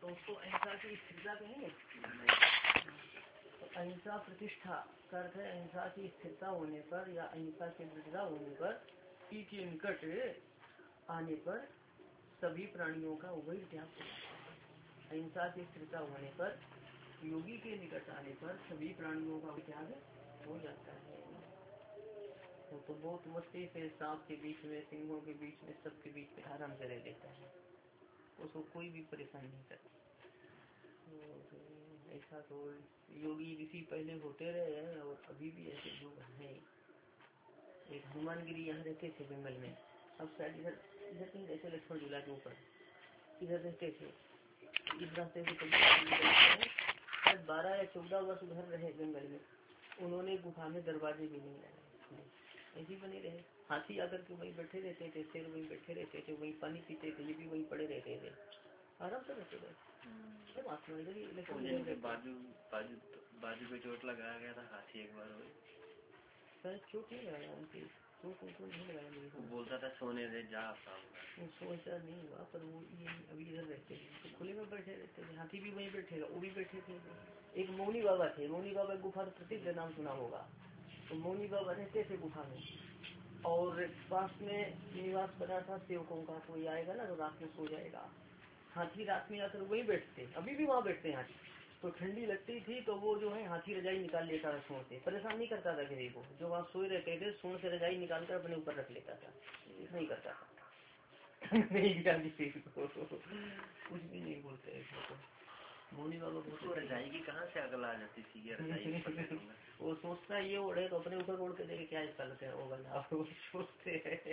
तो उसको अहिंसा की स्थिरता कहेंगे। तो अहिंसा प्रतिष्ठा का अर्थ है अहिंसा की स्थिरता होने पर या अहिंसा की दृढ़ता होने पर के निकट आने पर सभी प्राणियों का वही त्याग हो जाता है। अहिंसा की स्थिरता होने पर योगी के निकट आने पर सभी प्राणियों का त्याग हो जाता है। तो बहुत मस्ती से सांप के बीच में, सिंहों के बीच में, सबके बीच में आराम से रह लेता है, उसको कोई भी परेशान नहीं करता। तो ऐसा तो योगी ऋषि पहले होते रहे हैं और अभी भी ऐसे लोग हैं। एक हनुमान गिरी यहाँ रहते थे जंगल में, अब शायद इधर इधर कहीं रहते, लक्ष्मण झूला के ऊपर इधर रहते थे। इस रास्ते से 12 या 14 वर्ष उधर रहे जंगल में। उन्होंने गुफा में दरवाजे भी नहीं लगाए, ऐसे बने रहे। हाथी आकर के वहीं बैठे रहते थे, शेर वहीं बैठे रहते थे, वहीं पानी पीते थे, ये भी वहीं पड़े रहते थे, आराम से रहते थे। बाजू पे चोट लगाया गया था हाथी एक बार, शायद चोट नहीं लगाया उनकी, चोट उनको नहीं लगाया। नहीं वो बोलता था सोने दे जा, सोचा नहीं हुआ, पर वो ये अभी इधर रहते हैं तो खुले में बैठे रहते थे। हाथी भी वहीं बैठेगा, वो भी बैठे थे। एक मौनी बाबा थे, मौनी बाबा गुफा तो प्रसिद्ध नाम सुना होगा। तो मौनी बाबा रहते थे गुफा में और पास में निवास बना था सेवकों का, कोई आएगा ना तो रात में सो जाएगा। हाथी रात में आकर वही बैठते, अभी भी वहाँ बैठते हैं हाथी। तो ठंडी लगती थी तो वो जो है हाथी रजाई निकाल लेता था सोन से, परेशान नहीं करता था किसी को। जो आप सोए रहते थे सोन से रजाई निकाल कर अपने ऊपर रख लेता था, नहीं करता था। नहीं निकाली किसी को, कुछ भी नहीं बोलते इसको। मौनी बाबा बहुत रजाई की कहाँ से अगल आ जाती थी। वो सोचता ये ओढ़े तो अपने ऊपर ओढ़ के देखे क्या इसका लगता है होगा, वो सोचते हैं।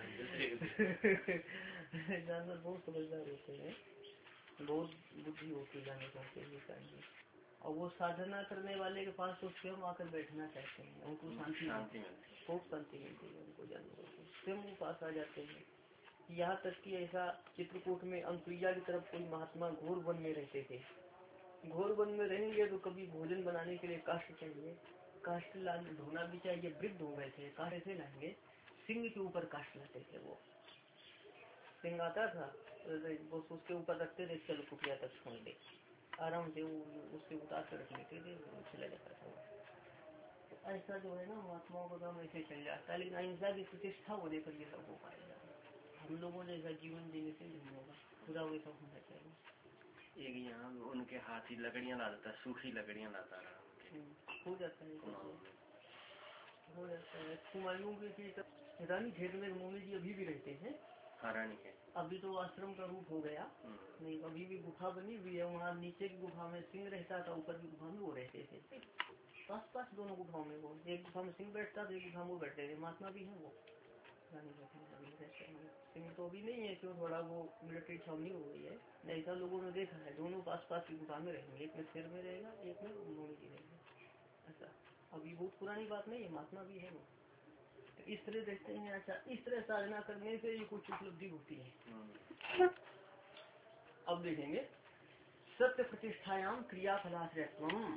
जानवर बहुत समझदार होते हैं, बहुत बुद्धि होती है जानवर चाहिए। और वो साधना करने वाले के पास तो स्वयं आकर बैठना चाहते हैं, उनको शांति खूब शांति मिलती है उनको, जानवरों को स्वयं वो पास आ जाते हैं। यहाँ तक कि ऐसा चित्रकूट में अंतुया की तरफ कोई महात्मा घोर वन में रहते थे। घोर वन में रहेंगे तो कभी भोजन बनाने के लिए काष्ठ चाहिए, काष्ठ ढोना भी चाहिए, वृद्ध हो गए थे, काष्ठ से लाएंगे, सिंह के ऊपर काष्ठ लाते थे। वो सिंह आता था वो उसके ऊपर रखते थे, चलो कुटिया तक छोड़ दे, आराम से वो उससे उतार कर रख लेते थे, चला जाता था। तो ऐसा जो है ना महात्माओं का काम ऐसे चल जाता है। लेकिन अहिंसा की प्रतिष्ठा होने पर ये सब हो पाएगा। हम लोगों ने ऐसा जीवन जीने से नहीं होगा, पूरा वैसा होना चाहिए। एक यहाँ उनके हाथी लकड़ियाँ लाता, सूखी लकड़ियाँ लाता रहा, हो जाता है, हो जाता है। कुमायूं की रानी खेत में मोनी जी अभी भी रहते हैं। रानी है, अभी तो आश्रम का रूप हो गया, नहीं अभी भी गुफा बनी हुई है। वहाँ नीचे की गुफा में सिंह रहता था, ऊपर की गुफा में वो रहते थे, पास दोनों गुफाओं में। वो एक गुफा में सिंह बैठता था, एक गुफा में वो बैठते थे। महात्मा भी है वो रानी रहते हैं। सिंह तो अभी नहीं है, क्यों थोड़ा वो मिलिट्री छावनी हो गई है। ऐसा लोगों ने देखा है, दोनों पास की गुफा में रहेंगे, एक में शेर में रहेगा, एक में मोनी जी रहेंगे। ऐसा अभी बहुत पुरानी बात नहीं है, महात्मा भी है वो। इस तरह देखते हैं। अच्छा, इस तरह साधना करने से ये कुछ उपलब्धि होती है। अब देखेंगे सत्य प्रतिष्ठायाम क्रियाफलाश्रयत्वम्।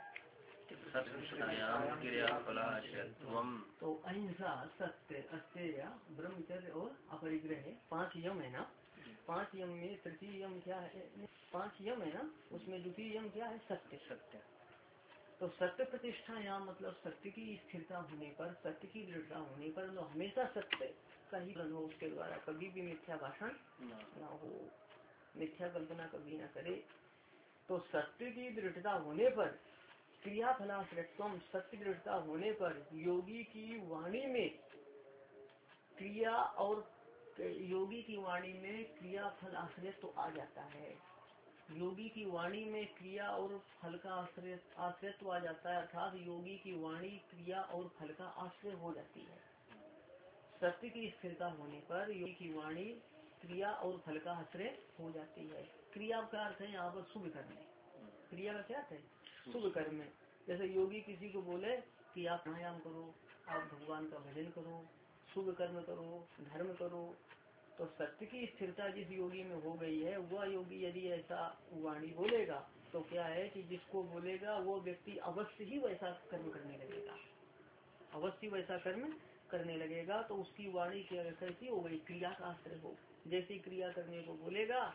तो अहिंसा, सत्य, अस्तेय, ब्रह्मचर्य और अपरिग्रह 5 यम है ना। 5 यम में तृतीय यम क्या है? 5 यम है ना, उसमें द्वितीय यम क्या है? सत्य। तो सत्य प्रतिष्ठा यहाँ मतलब सत्य की स्थिरता होने पर, सत्य की दृढ़ता होने पर, तो हमेशा सत्य का ही हो, उसके द्वारा कभी भी मिथ्या भाषण न हो, मिथ्या कल्पना कभी न करे। तो सत्य की दृढ़ता होने पर क्रियाफलाश्रयत्वम्, सत्य दृढ़ता होने पर योगी की वाणी में क्रिया और योगी की वाणी में क्रिया फल आश्रय तो आ जाता है। योगी की वाणी में क्रिया और फल का आश्रय तो आ जाता है, अर्थात योगी की वाणी क्रिया और फल का आश्रय हो जाती है। सत्य की स्थिरता होने पर योगी की वाणी क्रिया और फल का आश्रय हो जाती है। क्रिया का अर्थ है यहाँ पर शुभ कर्म। क्रिया का क्या अर्थ है? शुभ कर्म। जैसे योगी किसी को बोले कि आप प्राणायाम करो, आप भगवान का भजन करो, शुभ कर्म करो, धर्म करो, तो सत्य की स्थिरता जिस योगी में हो गई है, वह योगी यदि ऐसा वाणी बोलेगा तो क्या है कि जिसको बोलेगा वो व्यक्ति अवश्य ही वैसा कर्म करने लगेगा, अवश्य वैसा कर्म करने लगेगा। तो उसकी वाणी कैसी हो गई? क्रिया का आश्रय हो। जैसी क्रिया करने को बोलेगा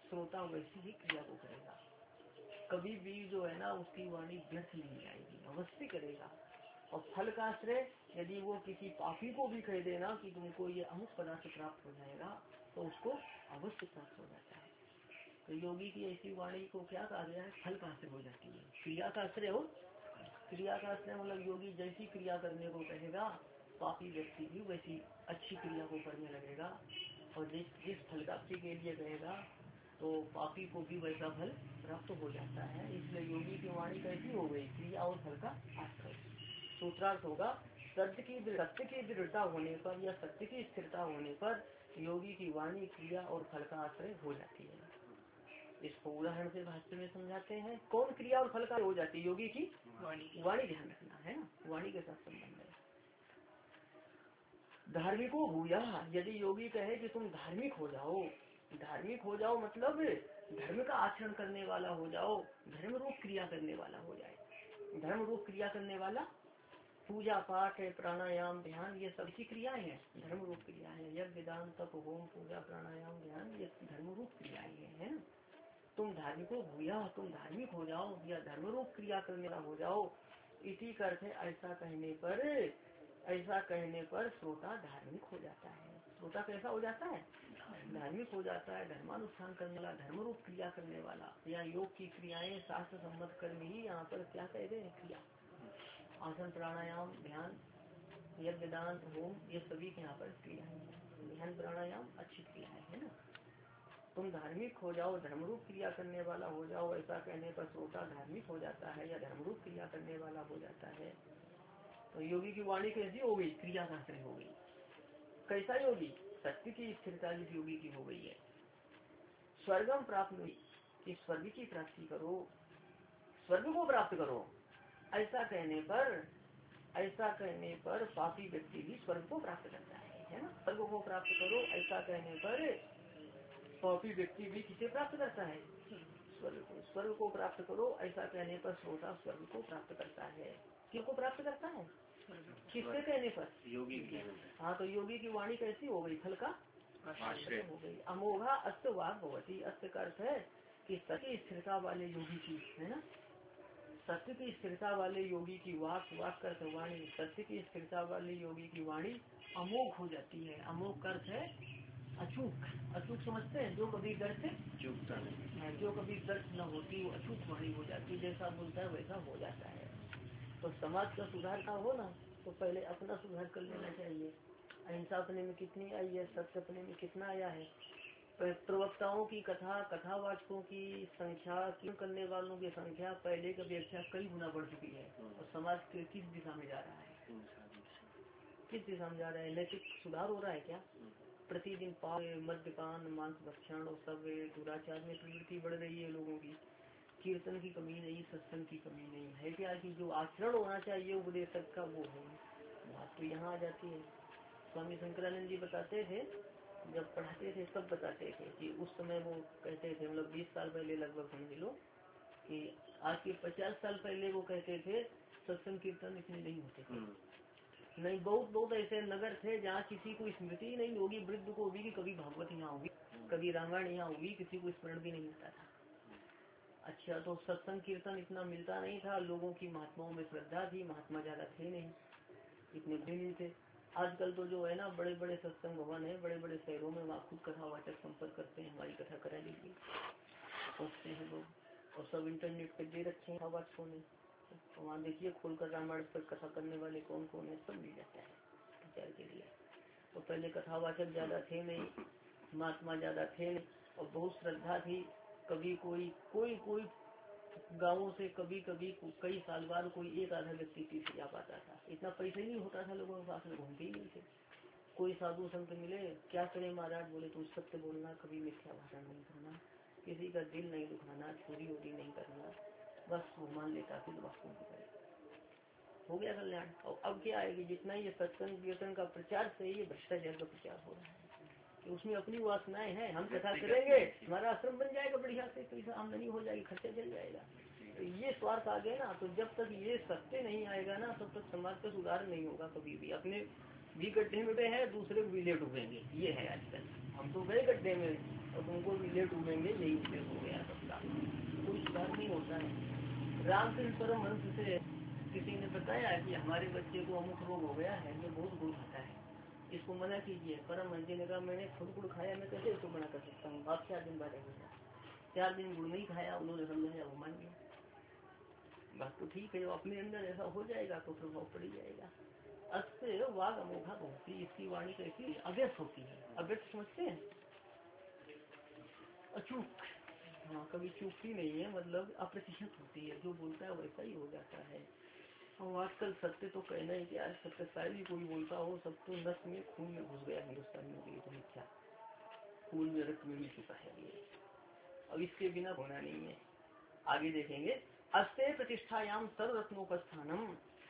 श्रोता वैसी ही क्रिया को करेगा। कभी भी जो है ना उसकी वाणी व्यर्थ नहीं जाएगी, अवश्य करेगा। और फल का आश्रय, यदि वो किसी पापी को भी कह देना कि तुमको ये अमुक पदार्थ प्राप्त हो जाएगा तो उसको अवश्य प्राप्त हो जाता है। तो योगी की ऐसी वाणी को क्या कहा गया है, फल का आश्रय हो जाती है। क्रिया का आश्रय हो, क्रिया का आश्रय मतलब योगी जैसी क्रिया करने को कहेगा पापी व्यक्ति भी वैसी अच्छी क्रिया को करने लगेगा। और जिस फल प्राप्ति के लिए कहेगा तो पापी को भी वैसा फल प्राप्त हो जाता है। इसलिए योगी की वाणी कैसी हो गई, क्रिया और फल का आश्रय। सूत्रार्थ होगा, सत्य की दृढ़ता होने पर या सत्य की स्थिरता होने पर योगी की वाणी क्रिया और फल का आश्रय हो जाती है। इसको उदाहरण से भाष्य में समझाते हैं। कौन क्रिया और फल का हो जाती है, योगी की वाणी। ध्यान रखना है ना, वाणी के साथ संबंध है। धार्मिको भूया, यदि योगी कहे कि तुम धार्मिक हो जाओ, धार्मिक हो जाओ मतलब धर्म का आचरण करने वाला हो जाओ, धर्म रूप क्रिया करने वाला हो जाए। धर्म रूप क्रिया करने वाला, पूजा पाठ है, प्राणायाम ध्यान, ये सब की क्रियाएं हैं, धर्म रूप क्रिया है। यज्ञ दान तप होम पूजा प्राणायाम ध्यान, ये धर्म रूप क्रियाएं है ना। तुम धार्मिको भूया, तुम धार्मिक हो जाओ या धर्म रूप क्रिया करने वाला हो जाओ। इसी करते ऐसा कहने पर श्रोता धार्मिक हो जाता है। श्रोता कैसा हो जाता है, धार्मिक हो जाता है। धर्मानुष्ठान करने वाला, धर्म रूप क्रिया करने वाला। या योग की क्रियाएं शास्त्र सम्मत कर्म ही यहाँ पर क्या कहते हैं, क्रिया। आसन प्राणायाम ध्यान यज्ञ दान होम, ये सभी के यहाँ पर क्रियाएं हैं। ध्यान प्राणायाम अच्छी क्रिया है ना। तुम धार्मिक हो जाओ, धर्मरूप क्रिया करने वाला हो जाओ, ऐसा कहने पर श्रोता धार्मिक हो जाता है या धर्मरूप क्रिया करने वाला हो जाता है। तो योगी की वाणी कैसी हो गई, क्रिया का आश्रय हो गई। कैसा योगी, सत्य की स्थिरता जिस योगी की हो गई है। स्वर्गम प्राप्त, कि स्वर्ग की प्राप्ति करो, स्वर्ग को प्राप्त करो, ऐसा कहने पर पापी व्यक्ति भी स्वर्ग को प्राप्त करता है ना। स्वर्ग को प्राप्त करो ऐसा कहने पर पापी व्यक्ति भी किसे प्राप्त करता है, स्वर्ग को। स्वर्ग को प्राप्त करो ऐसा कहने पर श्रोता स्वर्ग को प्राप्त करता है। किसको प्राप्त करता है, किसके कहने पर, योगी। हाँ, तो योगी की वाणी कैसी हो गई, फल का आश्रय हो गई। अमोघा अस्त वाक भवती, अस्त का अर्थ है कि सत्य स्थिरता वाले योगी की, है ना, सत्य की स्थिरता वाले योगी की वाक करते वाणी, सत्य की स्थिरता वाले योगी की वाणी अमोघ हो जाती है। अमोघ का अर्थ है अचूक, अचूक समझते हैं, जो कभी दर्द चूकता नहीं, जो कभी दर्द न होती वो अचूक वाणी हो जाती है, जैसा बोलता है वैसा हो जाता है। तो समाज का सुधार का हो ना तो पहले अपना सुधार कर लेना चाहिए। अहिंसा अपने में कितनी आई है, सत्य अपने में कितना आया है। प्रवक्ताओं की कथावाचकों की संख्या, कीर्तन करने वालों की संख्या पहले की अपेक्षा कई गुना बढ़ चुकी है। और समाज के किस दिशा में जा रहा है, किस दिशा में जा रहा है, नैतिक सुधार हो रहा है क्या। प्रतिदिन मद्यपान मांस भक्षण और सब दुराचार में प्रवृत्ति बढ़ रही है लोगों की। कीर्तन की कमी नहीं, सत्संग की कमी नहीं है क्या, कि जो आचरण होना चाहिए उपदेशक का वो है। बात तो यहाँ आ जाती है। स्वामी शंकरानंद जी बताते थे, जब पढ़ाते थे तब बताते थे कि उस समय वो कहते थे, मतलब 20 साल पहले लगभग समझ लो, कि आज के 50 साल पहले वो कहते थे सत्संग कीर्तन इतने नहीं होते थे। नहीं, बहुत ऐसे नगर थे जहाँ किसी को स्मृति नहीं होगी, वृद्ध को होगी कि कभी भागवत यहाँ होगी, कभी रामायण यहाँ होगी, किसी को स्मरण भी नहीं मिलता था। अच्छा, तो सत्संग कीर्तन इतना मिलता नहीं था, लोगों की महात्माओं में श्रद्धा थी, महात्मा ज्यादा थे नहीं, इतने भी नहीं थे। आजकल तो जो है ना बड़े बड़े सत्संग भवन है, बड़े बड़े शहरों में वहाँ खुद कथावाचक संपर्क करते हैं, हमारी कथा करा लीजिए सोचते हैं लोग, और सब इंटरनेट पे दे रखे हैं कथावाचकों ने। तो वहाँ देखिए खोलकर रामायण पर कथा करने वाले कौन कौन है, सब मिल जाता है प्रचार के लिए। तो पहले कथावाचक ज्यादा थे नहीं, महात्मा ज्यादा थे नहीं, और बहुत श्रद्धा थी। कभी कोई गाँवों से कभी कई साल बाद कोई एक आधा व्यक्ति तीर्थ जा पाता था। इतना पैसे नहीं होता था, लोगों के पास में घूमते ही नहीं थे। कोई साधु संत मिले, क्या करें महाराज, बोले तुम सत्य बोलना, कभी मिथ्या भाषण नहीं करना, किसी का दिल नहीं दुखाना, चोरी वोरी नहीं करना, बस वो मान लेता फिर वस्तु हो गया कल्याण। और अब क्या है कि जितना ये सत्संग कीर्तन का प्रचार से ये भ्रष्टाचार का प्रचार हो रहा है, कि उसमें अपनी वासनाएं हैं, हम कथा करेंगे हमारा आश्रम बन जाएगा बढ़िया से, पैसा आमदनी हो जाएगी, खर्चा चल जाएगा। तो ये स्वार्थ आ गया ना, तो जब तक ये सत्य नहीं आएगा ना तब तक समाज का सुधार नहीं होगा कभी भी। अपने भी गड्ढे में है, दूसरे को भी ले डूबेंगे, ये है आजकल। हम तो गए गड्ढे में, अब उनको भी ले डूबेंगे, यही उद्देश्य हो गया सबका, कोई सुधार नहीं होता है। रामकृष्ण परम हंस से किसी ने बताया कि हमारे बच्चे को अमुक रोग हो गया है, जो बहुत गुड़ खाता है, इसको मना कीजिए। परम हंस जी ने कहा मैंने खुद गुड़ खाया, मैं कैसे इसको मना कर सकता हूँ, आप 4 दिन बाद रहेगा। 4 दिन गुड़ नहीं खाया, उन्होंने समझाया, वो मान गया। बात तो ठीक है, अपने अंदर ऐसा हो जाएगा तो प्रभाव पड़ जाएगा। अस्य वाग अमोघा होती, इसकी वाणी कैसी अव्यक्त होती है। अव्यक्त समझते हैं, अचूक, हाँ कभी चूकती नहीं है, मतलब अप्रतिशत होती है, जो बोलता है वैसा ही हो जाता है। और आजकल सत्य तो कहना ही क्या, सत्य शायद ही कोई बोलता हो, सब तो नस में खून में घुस गया हिंदुस्तानियों के लिए, तो मिथ्या खून में रक्त में मिल चुका है ये, अब इसके बिना होना नहीं है। आगे देखेंगे, अस्ते प्रतिष्ठायाम सर्वरत्नोपस्थानम,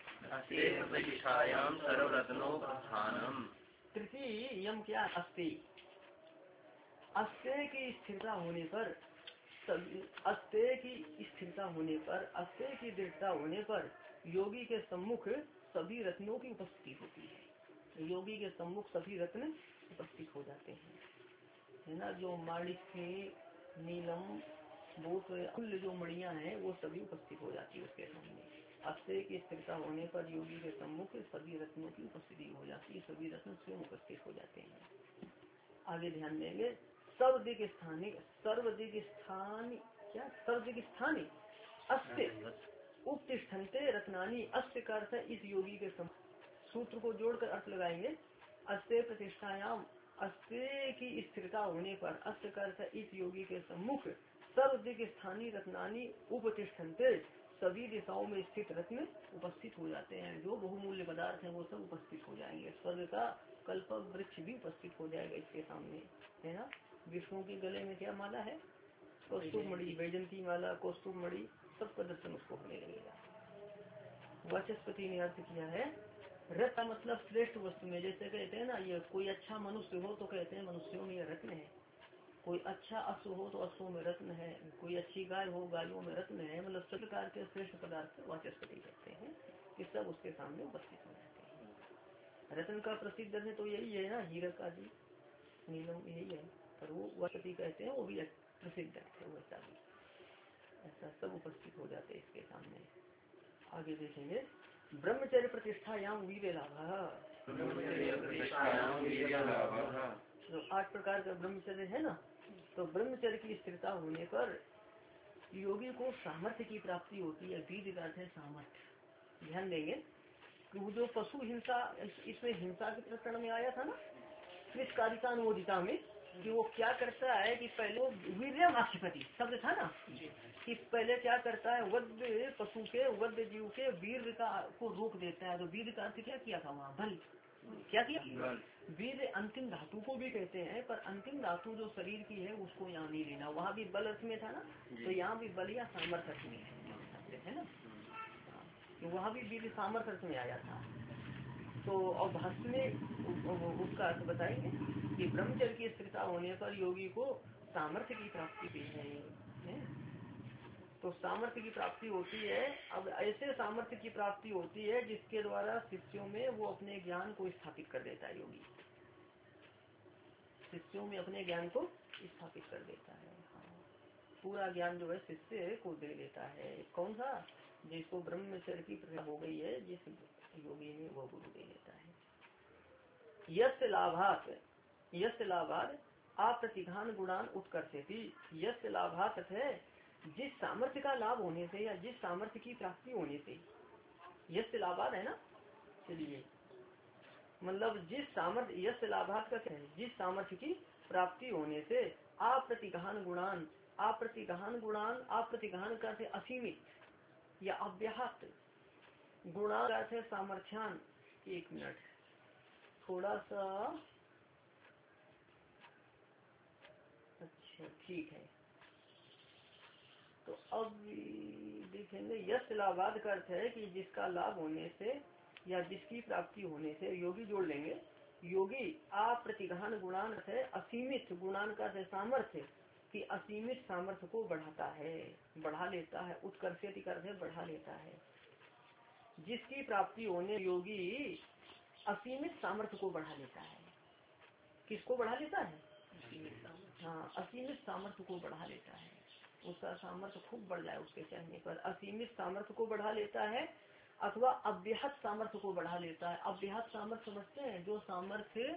तृतीय यम क्या, अस्ते, अस्ते की स्थिरता होने पर, अस्ते की स्थिरता होने पर, अस्ते की दृढ़ता होने पर योगी के सम्मुख सभी रत्नों की उपस्थिति होती है। योगी के सम्मुख सभी रत्न उपस्थित हो जाते हैं, है ना। जो माणिक्य, नीलम, बहुत अमूल्य जो मणियां हैं वो सभी उपस्थित हो जाती है उसके सामने। अस्ते की स्थिरता होने पर योगी के सम्मुख सभी रत्नों की उपस्थिति हो जाती है, सभी रत्न स्वयं उपस्थित हो जाते हैं। आगे ध्यान देंगे, सर्वदिक स्थानी, सर्वदिक स्थानी क्या, सर्वदिक स्थानी अस्ते उपतिष्ठन्ते रत्नानी, अस्ते का अर्थ इस योगी के सूत्र को जोड़कर अर्थ लगाएंगे। अस्ते प्रतिष्ठायाम, अस्ते की स्थिरता होने पर, अस्ते का अर्थ इस योगी के सम्मुख सर्वदिक स्थानी रत्नानी उपतिष्ठन्ते, सभी दिशाओं में स्थित रत्न उपस्थित हो जाते हैं। जो बहुमूल्य पदार्थ है वो सब उपस्थित हो जाएंगे। स्वर्ग का कल्प वृक्ष भी उपस्थित हो जाएगा इसके सामने, है ना। विष्णु के गले में क्या माला है, कौस्तुभ मणि, वैजंती माला, कौस्तुभ मणि, सबका दर्शन उसको होने लगेगा। वाचस्पति ने अर्थ किया है, रत्न का मतलब श्रेष्ठ वस्तु में, जैसे कहते हैं ना, ये कोई अच्छा मनुष्य हो तो कहते हैं मनुष्यों में रत्न है, कोई अच्छा अश्व हो तो अश्वों में रत्न है, कोई अच्छी गाय हो गायों में रत्न है, मतलब सब प्रकार के श्रेष्ठ पदार्थ वाचस्पति कहते हैं कि सब उसके सामने उपस्थित हो जाते हैं। रत्न का प्रसिद्ध है तो यही है ना, हीरक आदि, नीलम, यही है, पर वो वाचस्पति कहते हैं, वो भी प्रसिद्ध है, वैसा भी ऐसा सब उपस्थित हो जाते हैं इसके सामने। आगे देखेंगे, ब्रह्मचर्य प्रतिष्ठायाम वीर्य लाभ, तो 8 प्रकार का ब्रह्मचर्य है ना, तो ब्रह्मचर्य की स्थिरता होने पर योगी को सामर्थ्य की प्राप्ति होती है। वीर्य का अर्थ है सामर्थ्य। ध्यान देंगे कि वो जो पशु हिंसा, इसमें हिंसा के प्रकरण में आया था ना, कृष्कारिका अनुमोदिता में, कि वो क्या करता है कि पहले वो वीर्यम आक्षिपति शब्द था ना, कि पहले क्या करता है, वध्य पशु के, वध्य जीव के वीर का को रोक देता है। तो वीर का अर्थ क्या किया था वहाँ, बल, क्या किया, वीर अंतिम धातु को भी कहते हैं, पर अंतिम धातु जो शरीर की है उसको यहाँ नहीं लेना, वहाँ भी बल अर्थ में था ना, तो यहाँ भी बल या सामर्थ्य अर्थ में है ना, तो वहाँ भी वीर सामर्थ्य अर्थ में आया था। तो और भाष्य में उसका अर्थ बताएंगे कि ब्रह्मचर्य की स्थिरता होने पर योगी को सामर्थ्य की प्राप्ति भी है। तो सामर्थ्य की प्राप्ति होती है। अब ऐसे सामर्थ्य की प्राप्ति होती है जिसके द्वारा शिष्यों में वो अपने ज्ञान को स्थापित कर देता है। योगी शिष्यों में अपने ज्ञान को स्थापित कर देता है। हाँ, पूरा ज्ञान जो है शिष्य को दे देता है। कौन सा, जिसको ब्रह्मचर्य की प्रक्रिया हो गई है, जिस योगी में वो गुरु दे देता है। यस्य लाभात अप्रतिघान गुणान उत्कर्षेति। यस्य लाभात है जिस सामर्थ्य का लाभ होने से या जिस सामर्थ्य की प्राप्ति होने से, यस्य लाभात है ना, चलिए मतलब जिस सामर्थ्य, यस्य लाभात का क्या है, जिस सामर्थ्य की प्राप्ति होने से अप्रतिघान गुणान, अप्रतिघान गुणान, अप्रतिघान का असीमित या अव्याहत, गुणान का सामर्थ्यान। एक मिनट थोड़ा सा, अच्छा ठीक है, तो अब देखेंगे यश लाभाद का अर्थ है कि जिसका लाभ होने से या जिसकी प्राप्ति होने से, योगी जोड़ लेंगे। योगी अप्रतिघान गुणान है असीमित, गुणान का है सामर्थ्य, कि असीमित सामर्थ्य को बढ़ाता है, बढ़ा लेता है। उत्कर्षित कर है बढ़ा लेता है। जिसकी प्राप्ति होने योगी असीमित सामर्थ्य को बढ़ा लेता है। किसको बढ़ा लेता है, असीमित सामर्थ्य। हाँ, असीमित सामर्थ्य को बढ़ा लेता है, उसका सामर्थ्य खूब बढ़ जाए उसके चाहने पर असीमित सामर्थ्य को बढ़ा लेता है, अथवा अव्याहत सामर्थ्य को बढ़ा लेता है। अव्याहत सामर्थ्य समझते हैं, जो सामर्थ्य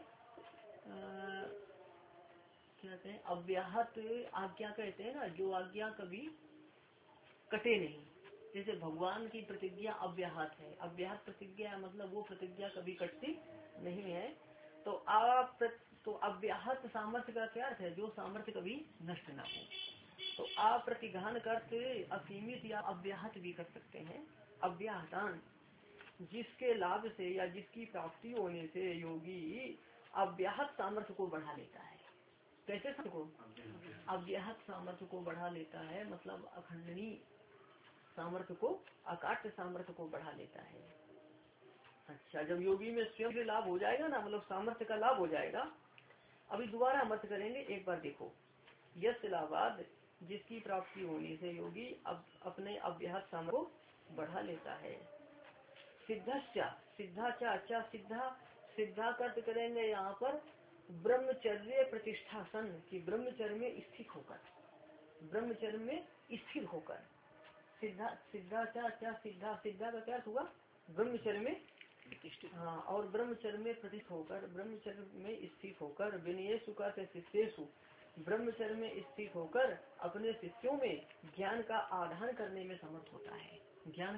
कहते हैं अव्याहत आज्ञा कहते हैं ना, जो आज्ञा कभी कटे नहीं। जैसे भगवान की प्रतिज्ञा अव्याहत है, अव्याहत प्रतिज्ञा मतलब वो प्रतिज्ञा कभी कटती नहीं है। तो तो अव्याहत सामर्थ्य का क्या अर्थ है, जो सामर्थ्य कभी नष्ट ना हो। तो अप्रतिघान करते असीमित या अव्याहत भी कर सकते हैं। अव्याहतान, जिसके लाभ से या जिसकी प्राप्ति होने से योगी अव्याहत सामर्थ्य को बढ़ा लेता है। कैसे को अव्याहत सामर्थ्य को बढ़ा लेता है, मतलब अखंडनीय सामर्थ्य को, अकाट्य सामर्थ्य को बढ़ा लेता है। अच्छा, जब योगी में स्वयं लाभ हो जाएगा ना, मतलब सामर्थ्य का लाभ हो जाएगा। अभी दोबारा मत करेंगे, एक बार देखो। यश लाभाद, जिसकी प्राप्ति होने से योगी अब अपने अव्याहत सामर्थ्य को बढ़ा लेता है। सिद्धाचा, सिद्धाचा, अच्छा सिद्धा कर्त करेंगे यहाँ पर ब्रह्मचर्य प्रतिष्ठासन की, ब्रह्मचर्य में स्थित होकर, ब्रह्मचर्य में स्थिर होकर। सिद्धा का क्या हुआ, ब्रह्मचर्य में, हाँ, और ब्रह्मचर्य में प्रतिष्ठित होकर, ब्रह्मचर्य में स्थित होकर, विनयेषु का शिष्येषु, ब्रह्मचर्य में स्थित होकर अपने शिष्यों में ज्ञान का आधान करने में समर्थ होता है। ज्ञान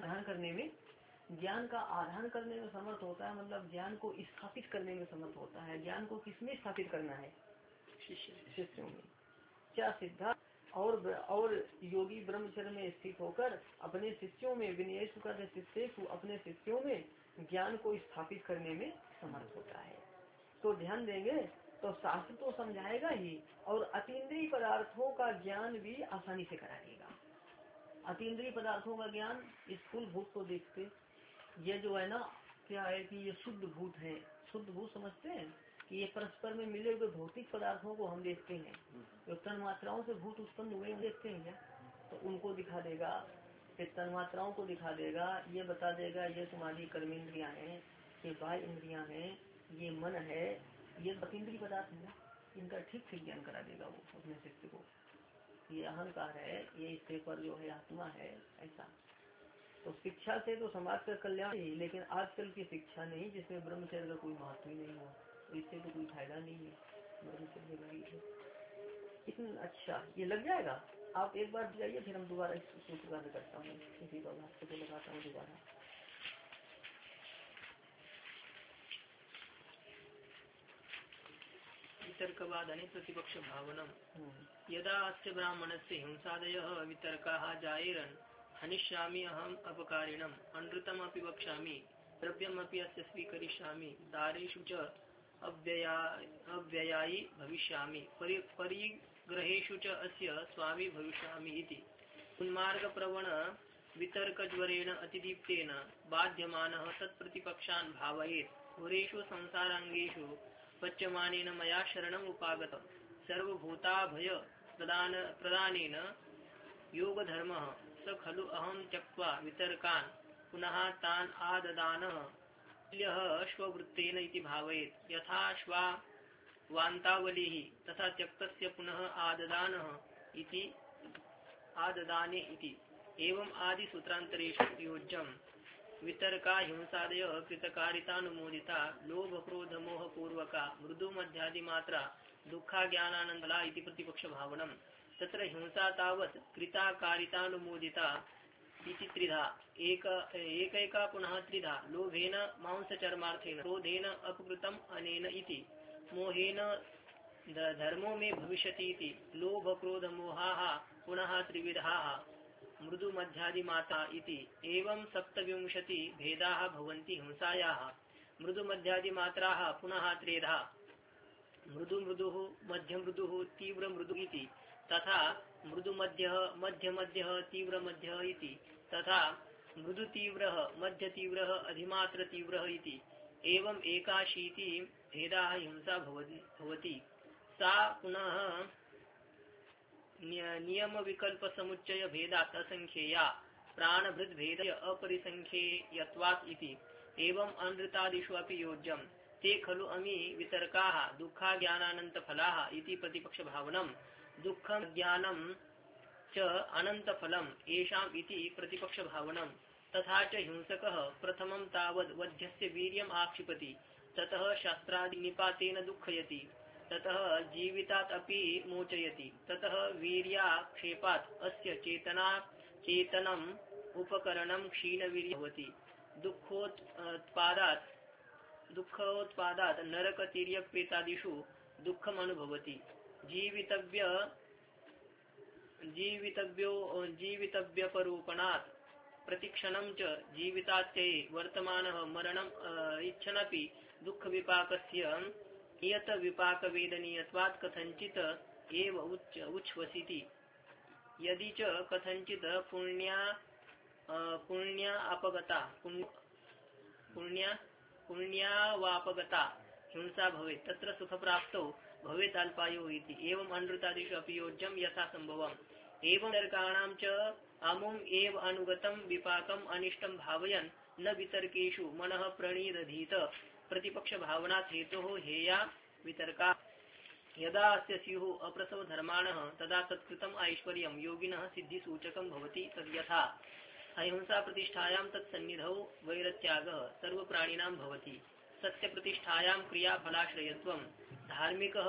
का आधान करने में समर्थ होता है, मतलब ज्ञान को स्थापित करने में समर्थ होता है। ज्ञान को किसमें स्थापित करना है, शिष्यों में। क्या सिद्धा और योगी ब्रह्मचर्य में स्थित होकर अपने शिष्यों में, विनयेषु का शिष्येषु, अपने शिष्यों में ज्ञान को स्थापित करने में समर्थ होता है। तो ध्यान देंगे तो शास्त्र तो समझाएगा ही, और अतीन्द्रिय पदार्थों का ज्ञान भी आसानी से करा देगा। अतीन्द्रिय पदार्थों का ज्ञान, स्थूल भूत को देखते, ये जो है ना, क्या है कि ये शुद्ध भूत है। शुद्ध भूत समझते हैं कि ये परस्पर में मिले हुए भौतिक पदार्थों को हम देखते हैं, जो तन मात्राओं से भूत उत्पन्न हुए देखते हैं क्या, तो उनको दिखा देगा, फिर तन मात्राओं को दिखा देगा, ये बता देगा ये तुम्हारी कर्मेंद्रियां हैं, ये बाह्य इंद्रियां हैं, ये मन है, ये अतीन्द्रिय पदार्थ है ना, इनका ठीक ठीक ज्ञान करा देगा वो अपने शिष्य को। ये अहंकार है, ये इससे पर जो है आत्मा है, ऐसा। तो शिक्षा से तो समाज का कल्याण ही, लेकिन आजकल की शिक्षा नहीं जिसमें ब्रह्मचर्य का कोई महत्व ही नहीं हो, तो इससे तो कोई फायदा नहीं है। ब्रह्मचर्य का इतना अच्छा ये लग जाएगा। आप एक बार जाइए, फिर हम दोबारा इसको सुधार करता हूँ, इसी को लगाता हूँ दोबारा। वितर्कवादने प्रतिपक्ष भावनम यदा अस्य ब्राह्मणस्य हिंसादयः वितर्काः जायेरन् हनिष्यामि अहम् अपकारिणम् अनृतमपि वक्ष्यामि द्रव्यमपि अस्य स्वीकरिष्यामि दारेषु च अव्ययायी भविष्यामि परिग्रहेषु च अस्य स्वामी भविष्यामि इति उन्मार्गप्रवण वितर्कज्वरेण अतिदीप्तेन बाध्यमानः तत्प्रतिपक्षान् भावयेत् घोरेषु संसाराङ्गेषु पच्यमानेन मया शरणम् उपागतम् सर्वभूताभय प्रदानेन योगधर्मः स खलु अहं त्यक्त्वा वितर्कान् पुनः तान् आददानः स्ववृत्तेन इति भावयेत् यथा श्वान्तावलिः तथा त्यक्तस्य पुनः आददाने इति एवं आदिसूत्रान्तरेषु योज्यम् वितर्का हिंसादय कृतकारितानुमोदिता लोभ क्रोध मोह पूर्वका मृदु मध्यादिमात्रा दुःखाज्ञानानन्दला इति प्रतिपक्ष भावनम् तत्र हिंसा तावत् कृताकारितानुमोदिता इति त्रिधा एकैका पुनः त्रिधा लोभेन मांसचर्मार्थेन क्रोधेन अपकृतम् अनेन इति मोहेन धर्मो मे भविष्यति इति लोभ क्रोध मोहाः पुनः त्रिविधाः मृदु मध्यादिमाता इति एवं 27 भेदाः भवन्ति हिंसायाः मृदु मध्यादिमात्राः पुनः त्रेधा मृदु मृदुः मध्य मृदुः तीव्र मृदु इति तथा मृदु मध्यः मध्य मध्यः तीव्र मध्यः इति तथा मृदु तीव्रः मध्य तीव्रः अधिमात्र तीव्रः इति एवं 81 भेदाः हिंसा भवति सा पुनः नियम विकल्प समुच्चय भेदात् असंख्येया प्राणभृद भेदय अपरिसंख्येयत्वात् इति एवं अनृतादिषु अपि योज्यम् ते खलु अमी वितर्काः दुःखाज्ञानानन्तफलाः इति प्रतिपक्षभावनम् दुःखं ज्ञानं च अनन्तफलम् येषाम् इति प्रतिपक्षभावनम् तथा च हिंसकः प्रथमं तावद् वध्यस्य वीर्यम् आक्षिपति ततः शास्त्रादिनिपातेन दुःखयति ततः जीवितात् अपि मोचयति ततः वीर्याक्षेपात् अस्य चेतनम् उपकरणं क्षीणवीर्यं भवति दुःखोत्पादात् नरकतिर्यक्प्रेतादिषु दुःखम् अनुभवति जीवितव्यपरूपणात् प्रतिक्षणं च जीवितात्यये वर्तमानः मरणम् इच्छनपि दुःखविपाकस्य यत विपाकवेदनीयत्वात् कथञ्चित् एव उच्छ्वसिति यदि च कथञ्चित् पुण्यावापगता हिंसा भवेत् तत्र सुखप्राप्तौ भवेत् अल्पायो इति एवं अनृतादिषु अपि योज्यं यथा सम्भवम् एवं तर्काणां च अमुम् एव अनुगतं विपाकम् अनिष्टं भावयन् न वितर्केषु मनः प्रणीदधीत प्रतिपक्षभावनात् हेतोः हेया वितर्का यदा अस्य स्युः अप्रसवधर्माणः तदा तत्कृतम् ऐश्वर्यं योगिनः सिद्धिसूचकं भवति तद्यथा अहिंसा प्रतिष्ठायां तत्सन्निधौ वैरत्यागः सर्वप्राणिनां भवति सत्यप्रतिष्ठायां क्रियाफलाश्रयत्वं धार्मिकः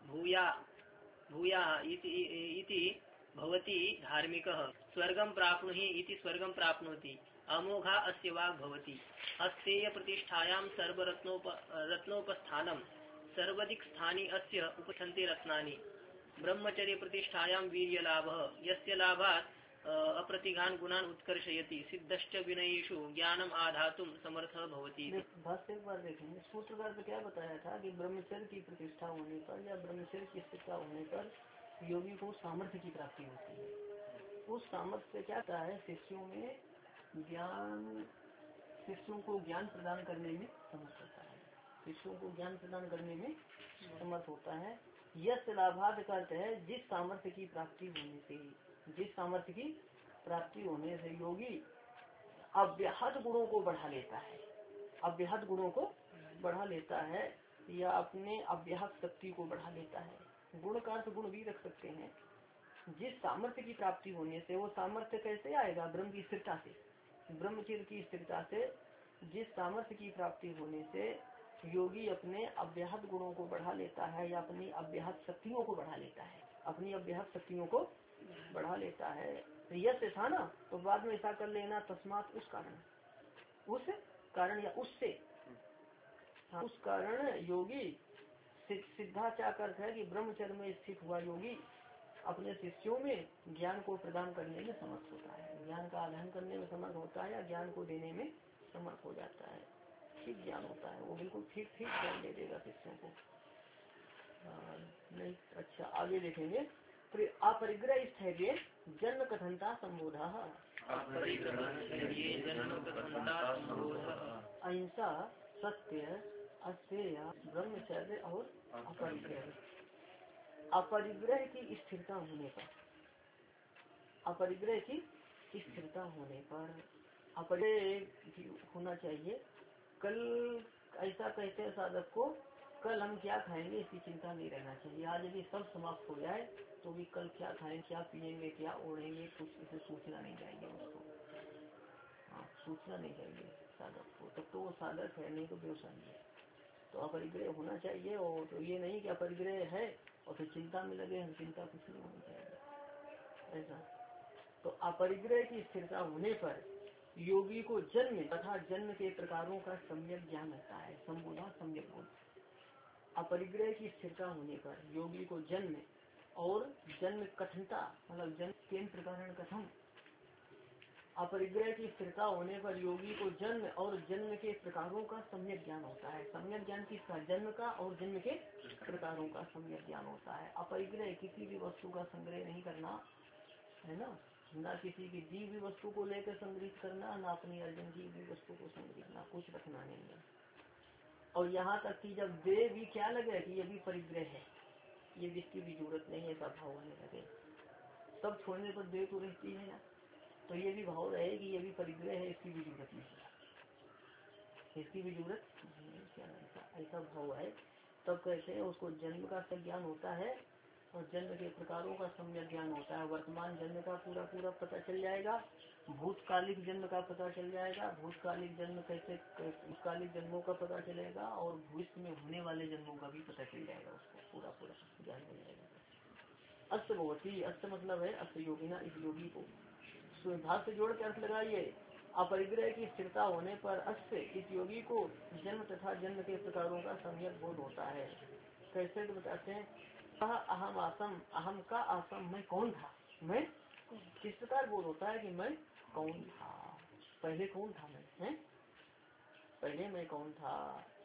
भूयाः इति भवति धार्मिकः स्वर्गं प्राप्नुहि इति स्वर्गं प्राप्नोति अमोघा अस्य वाक् भवति अस्तेय प्रतिष्ठायां सर्वरत्नोपस्थानं सर्वदिक् स्थानि अस्य उपसन्ति रत्नानि ब्रह्मचर्य प्रतिष्ठायां वीर्यलाभः यस्य लाभात् अप्रतिघान गुणान उत्कर्षयति सिद्धश्च विनयेषु ज्ञानम आधातुम समर्थः भवति। भाष्य एक बार देखेंगे सूत्रकार में क्या बताया था कि ब्रह्मचर्य की प्रतिष्ठा होने पर या ब्रह्मचर्य की स्थिरता होने पर योगी को सामर्थ्य की प्राप्ति होती है। उस सामर्थ्य से क्या होता है शिष्यों में ज्ञान शिष्यों को ज्ञान प्रदान करने में समर्थ होता है शिष्यों को ज्ञान प्रदान करने में समर्थ होता है। यश लाभाद का अर्थ है जिस सामर्थ्य की प्राप्ति होने से जिस सामर्थ्य की प्राप्ति होने से योगी अव्याहत गुणों को बढ़ा लेता है अव्याहत गुणों को बढ़ा लेता है या अपने अव्याहत शक्ति को बढ़ा लेता है। गुण का अर्थ गुण भी रख सकते हैं। जिस सामर्थ्य की प्राप्ति होने से वो सामर्थ्य कैसे आएगा ब्रह्म की स्थिरता से ब्रह्मचर्य की स्थिरता से जिस सामर्थ्य की प्राप्ति होने से योगी अपने अव्याहत गुणों को बढ़ा लेता है या अपनी अव्याहत शक्तियों को बढ़ा लेता है अपनी अव्याहत शक्तियों को बढ़ा लेता है। यश था ना तो बाद में ऐसा कर लेना तस्मात उस कारण या उससे उस कारण योगी सिद्धाचार अर्थ है कि ब्रह्मचर्य में स्थित हुआ योगी अपने शिष्यों में ज्ञान को प्रदान करने में समर्थ होता है ज्ञान का अध्ययन करने में समर्थ होता है या ज्ञान को देने में समर्थ हो जाता है। ठीक ज्ञान होता है वो बिल्कुल ठीक ज्ञान दे देगा शिष्यों को। नहीं अच्छा आगे देखेंगे अपरिग्रह स्थैर्य जन्म कथनता संबोधा अहिंसा सत्य अस्तेय ब्रह्मचर्य और अपरिग्रह की स्थिरता होने पर अपरिग्रह की स्थिरता होने पर अपरिग्रह होना चाहिए। कल ऐसा कहते हैं साधक को कल हम क्या खाएंगे इसकी चिंता नहीं रहना चाहिए। आज यदि सब समाप्त हो जाए तो भी कल क्या खाएंगे क्या पिएंगे क्या ओढ़ेंगे कुछ इसे सोचना नहीं चाहिए उसको। हाँ सोचना नहीं चाहिए साधक को तब तो वो साधक है नहीं तो व्यवसायी है। तो अपरिग्रह होना चाहिए और तो ये नहीं कि अपरिग्रह है और फिर चिंता में लगे हम चिंता कुछ नहीं होनी चाहिए ऐसा। तो अपरिग्रह की स्थिरता होने पर योगी को जन्म तथा जन्म के प्रकारों का सम्यक ज्ञान रहता है। संबोधा सम्यक बोध अपरिग्रह की स्थिरता होने पर योगी को जन्म और जन्म कथनता मतलब जन्म केन प्रकार कथम अपरिग्रह की स्थिरता होने पर योगी को जन्म और जन्म के प्रकारों का सम्यक ज्ञान होता है। सम्यक ज्ञान किसका जन्म का और जन्म के प्रकारों का सम्यक ज्ञान होता है। अपरिग्रह किसी भी वस्तु का संग्रह नहीं करना है ना किसी की दी हुई वस्तु को लेकर संग्रहित करना ना अपनी अर्जन की हुई वस्तु को संग्रहित करना कुछ रखना नहीं है। और यहाँ तक कि जब दे भी क्या लगे कि ये भी परिग्रह है ये जिसकी भी जरूरत नहीं है ऐसा भाव आने लगे सब छोड़ने पर दे तो रहती है ना तो ये भी भाव रहे कि ये भी परिग्रह है इसकी भी जरूरत नहीं है। इसकी भी जरूरत नहीं है, क्या ऐसा भाव है। तब कहते हैं उसको जन्म का ज्ञान होता है और जन्म के प्रकारों का सम्यक ज्ञान होता है। वर्तमान जन्म का पूरा पूरा पता चल जाएगा, भूतकालिक जन्म का पता चल जाएगा, भूतकालिक जन्म कैसे भूतकालिक जन्मों का पता चलेगा और भविष्य में होने वाले जन्मों का भी पता चल जाएगा, उसको पूरा पूरा ज्ञान हो जाएगा। अस्त भगवती, अस्त मतलब है अस्त योगिना, इस योगी को भाग से जोड़ के अर्थ लगाइए। अपरिग्रह की स्थिरता होने पर अस्त इस योगी को जन्म तथा जन्म के प्रकारों का सम्यक बोध होता है। कैसे तो बताते हैं, अहम आसम, अहम का आसम, मैं कौन था, मैं किस प्रकार बोध होता है कि मैं कौन था, पहले कौन था मैं, है पहले मैं कौन था।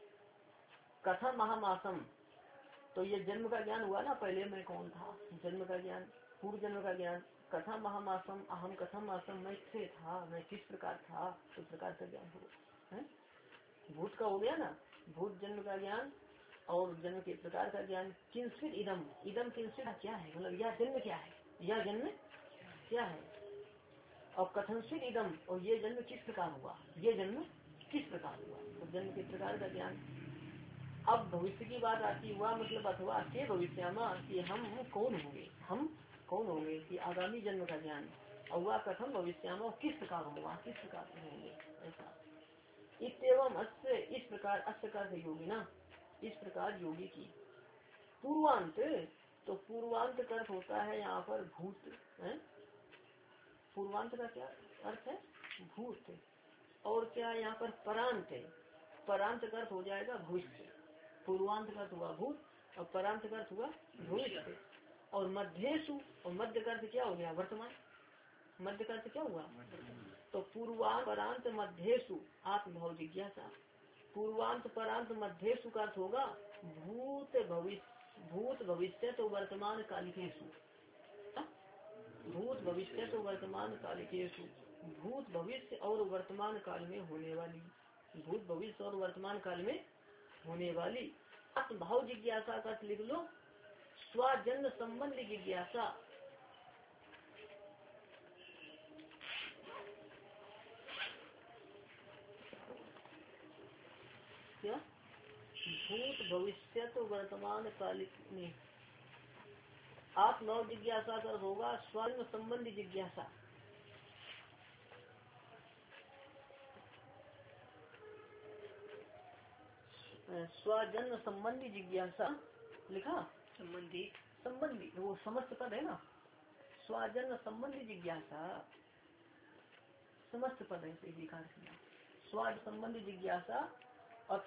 कथम अहम आसम, तो ये जन्म का ज्ञान हुआ ना, पहले मैं कौन था, जन्म का ज्ञान, पूर्व जन्म का ज्ञान। कथम अहम आसम, अहम कथम आसम, मैं से था, मैं किस प्रकार था, उस प्रकार का ज्ञान हुआ है। भूत का हो गया ना, भूत जन्म का ज्ञान और जन्म के प्रकार का ज्ञान। किंचित इदम, इदम किंचित क्या है, मतलब यह जन्म क्या है, यह जन्म क्या है। और कथनचित इदम, और ये जन्म किस प्रकार हुआ, ये जन्म किस प्रकार हुआ, तो जन्म के प्रकार का ज्ञान। अब भविष्य की बात आती हुआ मतलब अथवा के भविष्यमा कि हम कौन होंगे, हम कौन होंगे, कि आगामी जन्म का ज्ञान। और वह कथम भविष्यमा किस प्रकार होगा, किस प्रकार होंगे, ऐसा। इतएवं अस्य, इस प्रकार अस्य का योगी ना, इस प्रकार योगी की पूर्वांत, तो पूर्वांत का अर्थ होता है यहाँ पर भूत है। पूर्वांत का क्या अर्थ है, भूत। और क्या यहाँ पर परांत है, परांत का अर्थ हो जाएगा भविष्य। पूर्वांत का अर्थ हुआ भूत और परांत का अर्थ हुआ भविष्य। और मध्येशु, और मध्य का अर्थ क्या हो गया, वर्तमान। मध्य का अर्थ क्या हुआ, तो पूर्वांत परांत मध्येशु आत्मभाव जिज्ञासा। पूर्वांत परांत मध्येशु का अर्थ होगा भूत भविष्य, भूत भविष्य तो वर्तमान कालिकेशु, भूत भविष्य तो वर्तमान कालिकेशु, भूत भविष्य और वर्तमान काल में होने वाली, भूत भविष्य और वर्तमान काल में होने वाली आत्मभाव जिज्ञासा का लिख लो, स्वजन्म संबंधी जिज्ञासा। क्या भूत भविष्य तो वर्तमान कालिक में आत्मभाव जिज्ञासा कर होगा स्वजन्म संबंधी जिज्ञासा। स्वजन्म संबंधी जिज्ञासा लिखा, संबंधी संबंधी वो समस्त पद है ना, स्वजन्म संबंधी जिज्ञासा समस्त पद है, स्वाद संबंधी जिज्ञासा। और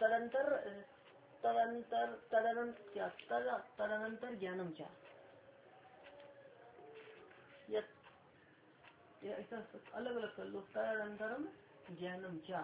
तदनंतर ज्ञानम क्या, ऐसा अलग अलग कर लो, तदनंतरम ज्ञानम क्या,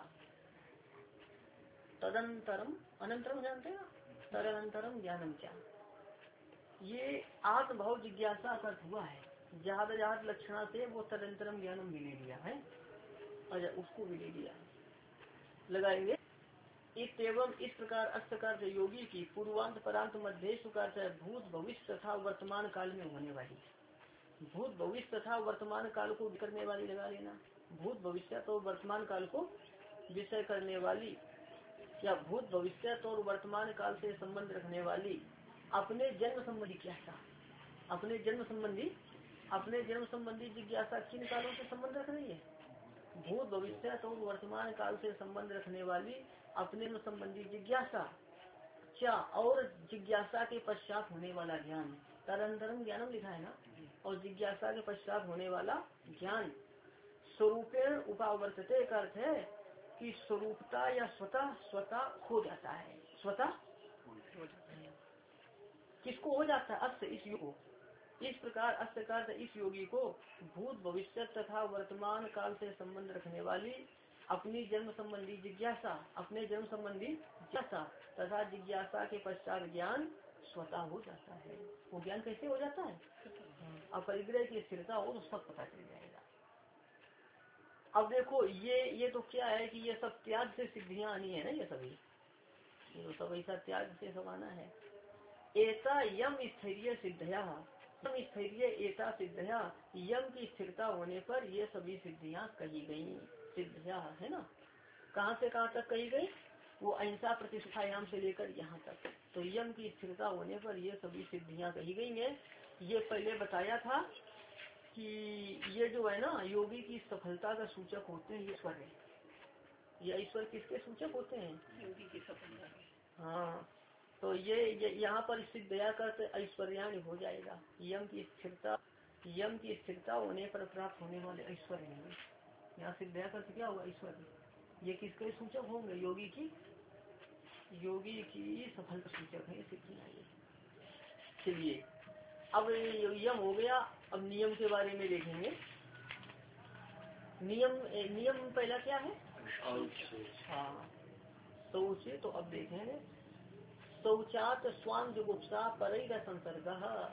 तदनंतरम अनंतरम जानते हैं ना, तदनंतरम ज्ञानम क्या। ये आत्मभाव जिज्ञासा का हुआ है, जहाद जहाद लक्षणा से वो तदनंतरम ज्ञानम भी ले लिया है, अच्छा उसको भी ले लिया लगाएंगे। एवं इस प्रकार अर्थकार योगी की पूर्वांत परांत मध्य सुकार भूत भविष्य तथा वर्तमान काल में होने वाली, भूत भविष्य तथा वर्तमान काल को करने वाली लगा लेना, भूत भविष्य तो वर्तमान काल को विषय करने वाली, या भूत भविष्य और वर्तमान काल से संबंध रखने वाली अपने जन्म संबंधी जिज्ञासा। अपने जन्म संबंधी जिज्ञासा किन कालों से संबंध रख रही है, भूत भविष्य और वर्तमान काल से संबंध रखने वाली अपने संबंधी जिज्ञासा क्या, और जिज्ञासा के पश्चात होने वाला ज्ञान, तदनंतरम ज्ञानम लिखा है ना, और जिज्ञासा के पश्चात होने वाला ज्ञान। स्वरूपेण उपावर्तते का अर्थ है कि स्वरूपता या स्वतः हो जाता है, स्वतः किसको हो जाता है, अस्त इस युग को। इस प्रकार अस्तकार इस योगी को भूत भविष्य तथा वर्तमान काल से संबंध रखने वाली अपनी जन्म संबंधी जिज्ञासा, अपने जन्म संबंधी जिज्ञासा तथा जिज्ञासा के पश्चात ज्ञान स्वतः हो जाता है। वो ज्ञान कैसे हो जाता है, अपरिग्रह की स्थिरता हो तो सब पता चल जाएगा। अब देखो ये तो क्या है कि ये सब त्याग से सिद्धियां आनी है ना, ये सभी ये तो सब ऐसा त्याग से सब आना है। ऐसा यम स्थैर्य सिद्धया, यम स्थैर्य एता सिद्धया, यम की स्थिरता होने पर ये सभी सिद्धियां कही गयी, सिद्धियां है ना। कहाँ से कहाँ तक कही गई, वो अहिंसा प्रतिष्ठायाम से लेकर यहाँ तक। तो यम की स्थिरता होने पर ये सभी सिद्धियां कही गई हैं। ये पहले बताया था कि ये जो है ना योगी की सफलता का सूचक होते हैं ईश्वर है। ये ईश्वर किसके सूचक होते हैं? योगी की सफलता। हाँ, तो ये यहाँ पर सिद्धया का ऐश्वर्यान हो जाएगा। यम की स्थिरता होने पर प्राप्त होने वाले ऐश्वर्य हैं। यहाँ सिद्धया का क्या होगा? ऐश्वर्य। ये किसके सूचक होंगे? योगी की सफलता सूचक है सिद्धियाँ ये। चलिए अब यम हो गया। अब नियम के बारे में देखेंगे। नियम पहला क्या है? हाँ, शौच। तो अब देखेंगे शौचात स्वांग जुगुप्सा परैर संसर्ग।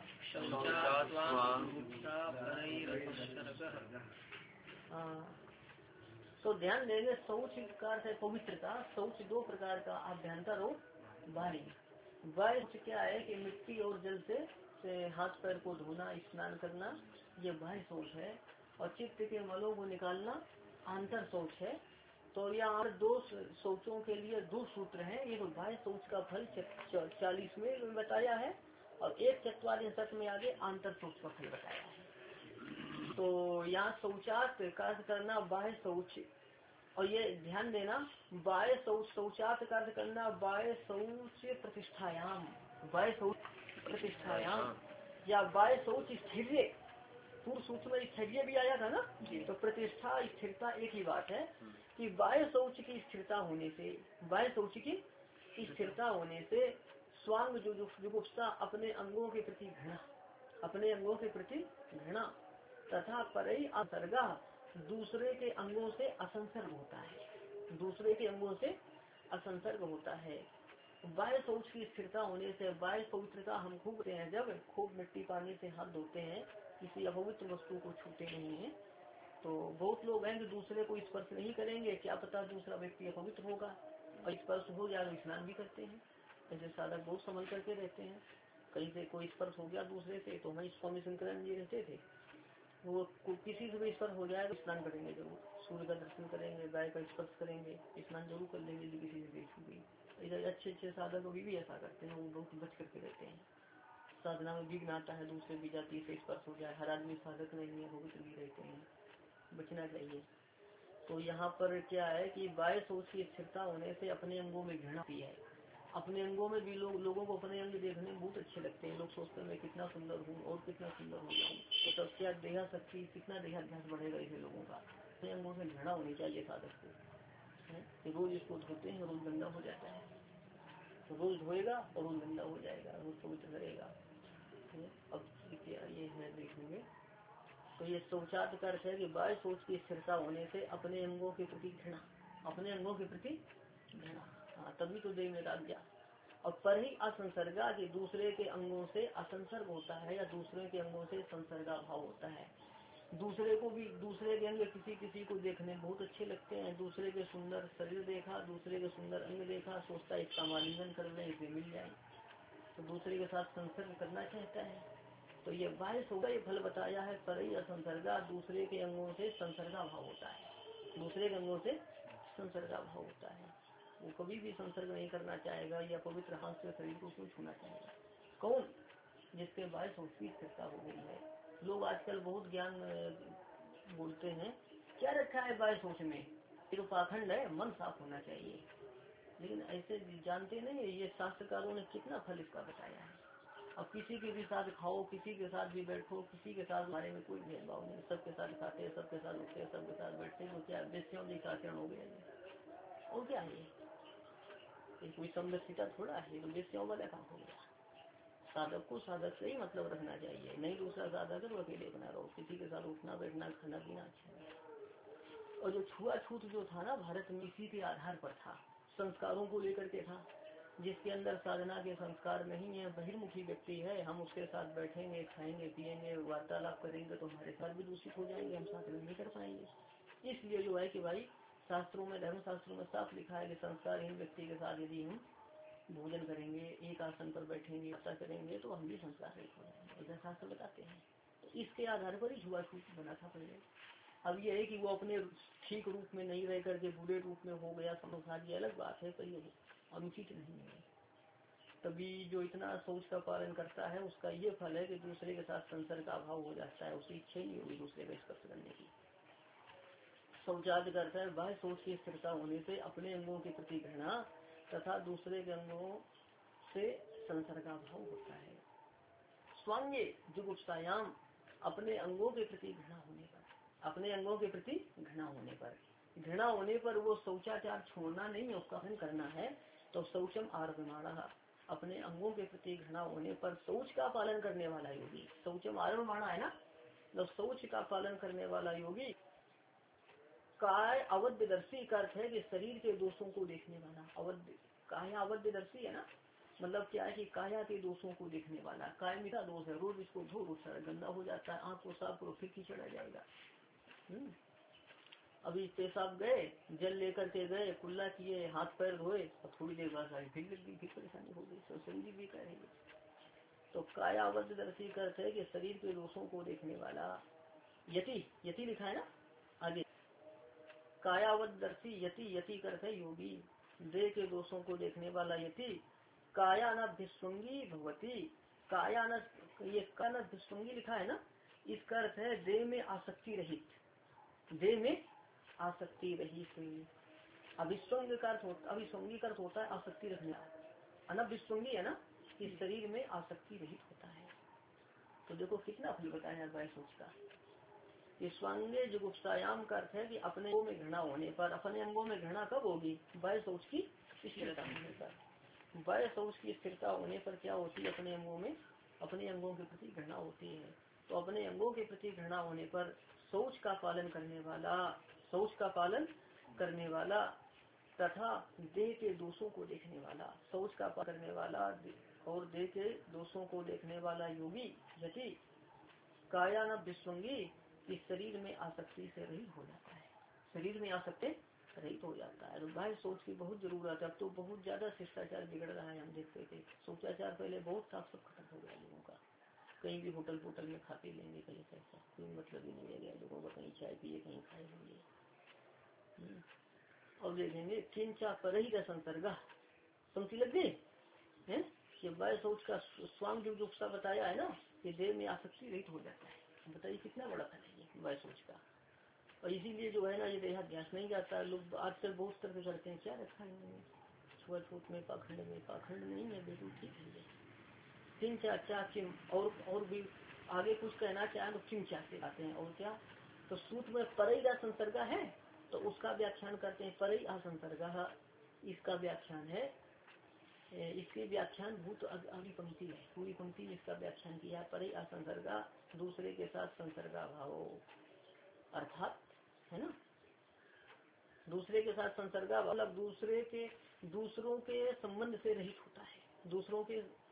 तो ध्यान देंगे शौच का अर्थ है पवित्रता। शौच दो प्रकार का, आभ्यंतर और बाहरी। बाह्य शौच क्या है कि मिट्टी और जल से हाथ पैर को धोना, स्नान करना, ये बाह्य शौच है। और चित्त के मलों को निकालना आंतर शौच है। तो यहाँ दो शौचों के लिए दो सूत्र हैं। एक बाह्य शौच का फल 40वें में बताया है और 1/44 में आगे आंतर शौच का फल बताया है। तो यहाँ शौचात का अर्थ करना बाह्य शौच। और ये ध्यान देना बाह्य शौचात का अर्थ करना बाह्य शौच प्रतिष्ठायाम। बाह्य शौच प्रतिष्ठायाम या बाह्य शौच स्थिर। पूर्व सूत्र में स्थैर्य भी आया था ना। तो प्रतिष्ठा स्थिरता एक ही बात है कि बाह्य शौच की स्थिरता होने से, बाह्य शौच की स्थिरता होने से स्वांग जुगुप्सा अपने अंगों के प्रति घृणा, अपने अंगों के प्रति घृणा तथा परई असर्गा दूसरे के अंगों से असंसर्ग होता है। दूसरे के अंगों से असंसर्ग होता है। बाह्य शौच की स्थिरता होने से बाह्य पवित्रता हम खूब करते हैं। जब खूब मिट्टी पानी से हाथ धोते हैं, किसी अपवित्र वस्तु को छूते नहीं है। तो बहुत लोग हैं जो दूसरे को स्पर्श नहीं करेंगे, क्या पता दूसरा व्यक्ति अपवित्र होगा, और स्पर्श हो जाए तो स्नान भी करते हैं। ऐसे साधक बहुत संभल करके रहते हैं। कहीं से कोई स्पर्श हो गया दूसरे से, तो वही स्वामी शंकरानंद जी रहते थे, वो किसी से भी स्पर्श हो जाए तो स्नान करेंगे जरूर, सूर्य का दर्शन करेंगे, गाय का स्पर्श करेंगे, स्नान जरूर कर लेंगे जो किसी से देखी गई। इधर अच्छे साधक अभी भी ऐसा करते हैं, वो बहुत बच करके रहते हैं। साधना में विघ्न आता है, दूसरे भी जाति से स्पर्श हो जाए। हर आदमी साधक नहीं है, पवित्र भी रहते हैं, बचना चाहिए। तो यहाँ पर क्या है कि बाह्य शौच की स्थिरता होने से अपने अंगों में घृणा भी है। अपने अंगों में भी लोगों को अपने अंग देखने में बहुत अच्छे लगते हैं। लोग सोचते हैं मैं कितना सुंदर हूँ और कितना सुंदर हो जाऊँ। तो तब क्या देहा शक्ति, कितना देहाध्यास बढ़ेगा ऐसे लोगों का। अपने अंगों से घृणा होनी चाहिए साधक को। रोज इसको धोते हैं, रोज गंदा हो जाता है, रोज धोएगा और रोज गंदा हो जाएगा, रोज पवित्र करेगा। अब क्या ये है देखेंगे। तो ये शौचात का अर्थ है कि बाह्य शौच की स्थिरता होने से अपने अंगों के प्रति घृणा, अपने अंगों के प्रति घृणा। हाँ, तभी तो देह में राज्ञा। और पर ही असंसर्गा के दूसरे के अंगों से असंसर्ग होता है या दूसरे के अंगों से संसर्गा भाव होता है। दूसरे को भी, दूसरे के अंग किसी को देखने बहुत अच्छे लगते हैं। दूसरे के सुंदर शरीर देखा, दूसरे के सुंदर अंग देखा, सोचता है इसका मालिंगन कर ले, इसे मिल जाए, तो दूसरे के साथ संसर्ग करना चाहता है। तो ये बाह्य शौच ये फल बताया है परई असंसर्गा, दूसरे के अंगों से संसर्गा भाव होता है। दूसरे के अंगों से संसर्गा भाव होता है, वो कभी भी संसर्ग नहीं करना चाहेगा या पवित्र हाथ से शरीर को क्यों छूना चाहेगा। कौन? जिसके बाह्य शौच की स्थिरता हो गई है। लोग आजकल बहुत ज्ञान बोलते हैं, क्या रखा है बाह्य शौच में, ये तो पाखंड है, मन साफ होना चाहिए। लेकिन ऐसे जानते नहीं, ये शास्त्रकारों ने कितना फल इसका बताया है। अब किसी के भी साथ खाओ, किसी के साथ भी बैठो, किसी के साथ बारे में कोई भेदभाव नहीं, सबके साथ खाते, सबके साथ उठते, सबके साथ बैठते, तो क्या बेस्यों जैसा आचरण हो गया ये। और क्या है ये कोई समदर्शिता थोड़ा है, तो बेस्यों वाला काम हो गया। साधक को साधक से ही मतलब रखना चाहिए, नहीं दूसरा साधक है तो अकेले बना रहो, किसी के साथ उठना बैठना खाना पीना अच्छा है। और जो छुआछूत जो था ना भारत में, इसी के आधार पर था, संस्कारों को लेकर के था। जिसके अंदर साधना के संस्कार नहीं है, बहिर्मुखी व्यक्ति है, हम उसके साथ बैठेंगे, खाएंगे, पिएंगे, वार्तालाप करेंगे तो हमारे साथ भी दूषित हो जाएंगे, हम साथ नहीं कर पाएंगे। इसलिए जो है कि भाई शास्त्रों में, धर्म शास्त्रों में साफ लिखा है कि संस्कारहीन व्यक्ति के साथ यदि हम भोजन करेंगे, एक आसन पर बैठेंगे, ऐसा करेंगे तो हम भी संस्कार रहित हो जाएंगे, ऐसा शास्त्र बताते हैं। तो इसके आधार पर ही छुआछूत बना था पहले। अब ये है कि वो अपने ठीक रूप में नहीं रह करके बुरे रूप में हो गया संसार, ये अलग बात है, पर ये अनुचित नहीं है। तभी जो इतना शौच का पालन करता है उसका ये फल है कि दूसरे के साथ संसर्ग का अभाव हो जाता है, उसकी इच्छा ही नहीं होगी दूसरे का स्पर्श करने की। शौचादि करता है बाह्य शौच की स्थिरता होने से अपने अंगों के प्रति घृणा तथा दूसरे के अंगों से संसर्ग का भाव होता है। स्वांगे जुगुप्सायाम अपने अंगों के प्रति घृणा होने पर, अपने अंगों के प्रति घृणा होने पर वो शौचाचार छोड़ना नहीं है, उसका पालन करना है। तो शौचम आरभमाणः अपने अंगों के प्रति घृणा होने पर शौच का पालन करने वाला योगी, शौचम आरभमाणः है ना, तो शौच का पालन करने वाला योगी काय अवध्यदर्शी का अर्थ है कि शरीर के दोषों को देखने वाला। अवध्य काया अवध्यदर्शी है ना, मतलब क्या है कि काया के दोषों को देखने वाला। काय मीठा दोष है, रोज इसको धो रोज गंदा हो जाता है, आँख को साफ करो फिर कीचड़ आ जाएगा। अभी पेशाब गए, जल लेकर के गए, कुल्ला किए, हाथ पैर धोए और थोड़ी देर बाद आई फिर लग गई, फिर परेशानी हो गई, तो शरीर भी कहेगी। तो काया अवध्यदर्शी का अर्थ है कि शरीर के दोषों को देखने वाला। यति, यति लिखा है ना आगे, कायावदर्शी यति, यति करते योगी, देह के दोषों को देखने वाला यति। कायानभिस्वंगी भगवती, कायान, ये कायानभिस्वंगी लिखा है ना, इसका अर्थ है देह में आसक्ति रहित, देह में आसक्ति रहित। अभिस्वंग का अर्थ होता, अभिस्वंगी का अर्थ होता है आसक्ति रखना, अनभिस्वंगी है ना, इस शरीर में आसक्ति रहित होता है। तो देखो कितना फल बताया है सोच का। स्वांगे जुगुप्सायाम का अर्थ है कि अपने अंगों में घृणा होने पर, अपने अंगों में घृणा कब होगी, बाह्य शौच की स्थिरता होने पर। बाह्य शौच की स्थिरता होने पर क्या होती है, अपने अंगों में, अपने अंगों के प्रति घृणा होती है। तो अपने अंगों के प्रति घृणा होने पर शौच का पालन करने वाला, शौच का पालन करने वाला तथा देह के दोषों को देखने वाला, शौच का पालन करने वाला और देह के दोषों को देखने वाला योगी यति कायानभिस्वंगी इस शरीर में आसक्ति से रहित हो जाता है, शरीर में आसक्ति रहित हो जाता है। तो बाह्य सोच की बहुत जरूरत है। अब तो बहुत ज्यादा शिष्टाचार बिगड़ रहा है, हम देखते थे शौचाचार पहले बहुत साफ सब खत्म हो गया लोगों का। कहीं भी होटल वोटल में खा पी लेंगे, कहीं पैसा कोई मतलब ही नहीं रह गया लोगों का, कहीं चाय पिए कहीं खाए लेंगे। और देखेंगे किंचा पर ही संसर्ग समझी लग गई है कि बाह्य सोच का स्वांग जुगुप्सा बताया है ना, कि देह में आसक्ति रहित हो जाता है। बताइए कितना बड़ा फल है बाह्य सोच का। और इसीलिए जो है ना ये देहाध्यास नहीं जाता है। लोग आजकल बहुत तरह करते हैं, क्या रखा है छुआछूत में, पाखंड नहीं है, बिल्कुल ठीक है। किंचा अच्छा किम, और भी आगे कुछ कहना चाहे तो किंचा से आते हैं। और क्या, तो सूत्र में परई संसर्ग है तो उसका व्याख्यान करते हैं, परई असंसर्ग, इसका व्याख्यान है। इसकी व्याख्यान भूत अगली पंक्ति है, पूरी पंक्ति में इसका व्याख्यान किया। परई असंसर्ग दूसरे के साथ संसर्गा भाव, अर्थात है ना, दूसरे के साथ संसर्गा मतलब दूसरों के संबंध से रहित होता है, दूसरों